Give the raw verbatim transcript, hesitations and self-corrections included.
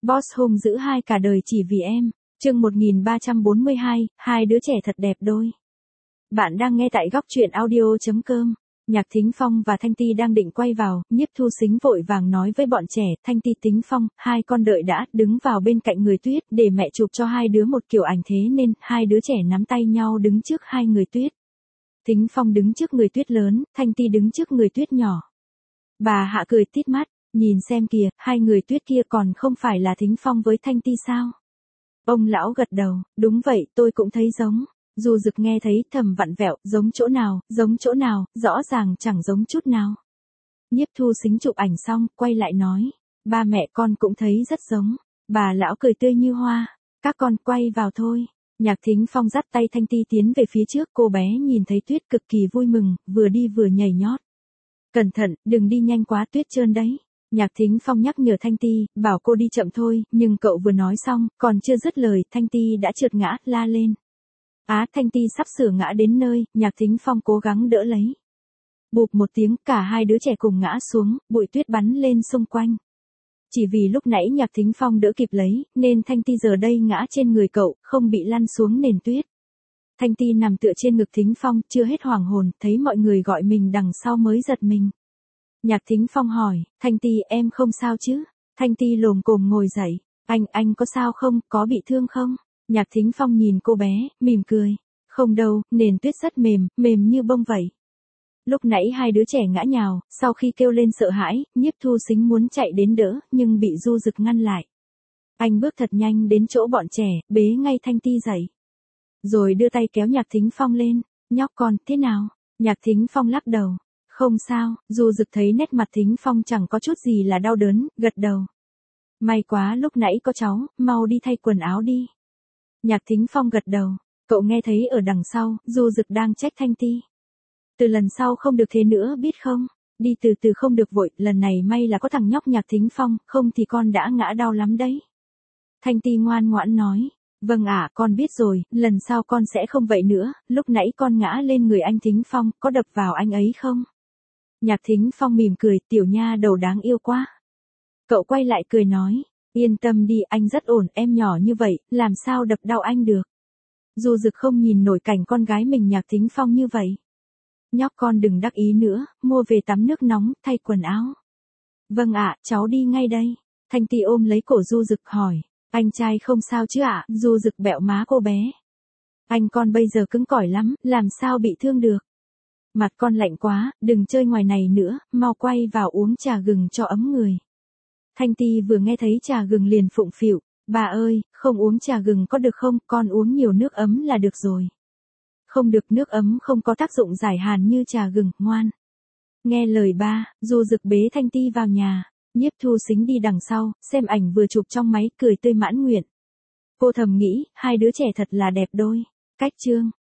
Boss hung dữ hai cả đời chỉ vì em. Chương một nghìn ba trăm bốn mươi hai, hai đứa trẻ thật đẹp đôi. Bạn đang nghe tại góc truyện audio chấm com. Nhạc Thính Phong và Thanh Ti đang định quay vào, Nhiếp Thu Sính vội vàng nói với bọn trẻ, Thanh Ti, Tính Phong, hai con đợi đã, đứng vào bên cạnh người Tuyết để mẹ chụp cho hai đứa một kiểu ảnh, thế nên hai đứa trẻ nắm tay nhau đứng trước hai người Tuyết. Thính Phong đứng trước người Tuyết lớn, Thanh Ti đứng trước người Tuyết nhỏ. Bà Hạ cười tít mắt, nhìn xem kìa, hai người Tuyết kia còn không phải là Thính Phong với Thanh Ti sao? Ông lão gật đầu, đúng vậy, tôi cũng thấy giống. Du Dực nghe thấy thầm vặn vẹo, giống chỗ nào, giống chỗ nào, rõ ràng chẳng giống chút nào. Nhiếp Thu Sính chụp ảnh xong, quay lại nói, ba mẹ con cũng thấy rất giống. Bà lão cười tươi như hoa, các con quay vào thôi. Nhạc Thính Phong dắt tay Thanh Ti tiến về phía trước, cô bé nhìn thấy Tuyết cực kỳ vui mừng, vừa đi vừa nhảy nhót. Cẩn thận, đừng đi nhanh quá, Tuyết trơn đấy. Nhạc Thính Phong nhắc nhở Thanh Ti, bảo cô đi chậm thôi, nhưng cậu vừa nói xong, còn chưa dứt lời, Thanh Ti đã trượt ngã, la lên. Á, Thanh Ti sắp sửa ngã đến nơi, Nhạc Thính Phong cố gắng đỡ lấy. Bụp một tiếng, cả hai đứa trẻ cùng ngã xuống, bụi tuyết bắn lên xung quanh. Chỉ vì lúc nãy Nhạc Thính Phong đỡ kịp lấy, nên Thanh Ti giờ đây ngã trên người cậu, không bị lăn xuống nền tuyết. Thanh Ti nằm tựa trên ngực Thính Phong, chưa hết hoảng hồn, thấy mọi người gọi mình đằng sau mới giật mình. Nhạc Thính Phong hỏi, Thanh Ti, em không sao chứ? Thanh Ti lồm cồm ngồi dậy, anh, anh có sao không, có bị thương không? Nhạc Thính Phong nhìn cô bé, mỉm cười. Không đâu, nền tuyết rất mềm, mềm như bông vậy. Lúc nãy hai đứa trẻ ngã nhào, sau khi kêu lên sợ hãi, Nhiếp Thu Sính muốn chạy đến đỡ, nhưng bị Du Dực ngăn lại. Anh bước thật nhanh đến chỗ bọn trẻ, bế ngay Thanh Ti dậy. Rồi đưa tay kéo Nhạc Thính Phong lên, nhóc con, thế nào? Nhạc Thính Phong lắc đầu. Không sao, Du Dực thấy nét mặt Thính Phong chẳng có chút gì là đau đớn, gật đầu. May quá lúc nãy có cháu, mau đi thay quần áo đi. Nhạc Thính Phong gật đầu, cậu nghe thấy ở đằng sau, Du Dực đang trách Thanh Ti. Từ lần sau không được thế nữa biết không, đi từ từ không được vội, lần này may là có thằng nhóc Nhạc Thính Phong, không thì con đã ngã đau lắm đấy. Thanh Ti ngoan ngoãn nói, vâng ạ, con biết rồi, lần sau con sẽ không vậy nữa, lúc nãy con ngã lên người anh Thính Phong, có đập vào anh ấy không? Nhạc Thính Phong mỉm cười, tiểu nha đầu đáng yêu quá. Cậu quay lại cười nói, yên tâm đi, anh rất ổn, em nhỏ như vậy, làm sao đập đau anh được. Du Dực không nhìn nổi cảnh con gái mình Nhạc Thính Phong như vậy. Nhóc con đừng đắc ý nữa, mua về tắm nước nóng, thay quần áo. Vâng ạ, cháu đi ngay đây. Thanh Ti ôm lấy cổ Du Dực hỏi, anh trai không sao chứ ạ? Du Dực bẹo má cô bé. Anh con bây giờ cứng cỏi lắm, làm sao bị thương được. Mặt con lạnh quá, đừng chơi ngoài này nữa, mau quay vào uống trà gừng cho ấm người. Thanh Ti vừa nghe thấy trà gừng liền phụng phịu, bà ơi, không uống trà gừng có được không, con uống nhiều nước ấm là được rồi. Không được, nước ấm không có tác dụng giải hàn như trà gừng, ngoan. Nghe lời ba, Du Dực bế Thanh Ti vào nhà, Nhiếp Thu Sính đi đằng sau, xem ảnh vừa chụp trong máy, cười tươi mãn nguyện. Cô thầm nghĩ, hai đứa trẻ thật là đẹp đôi. Cách chương.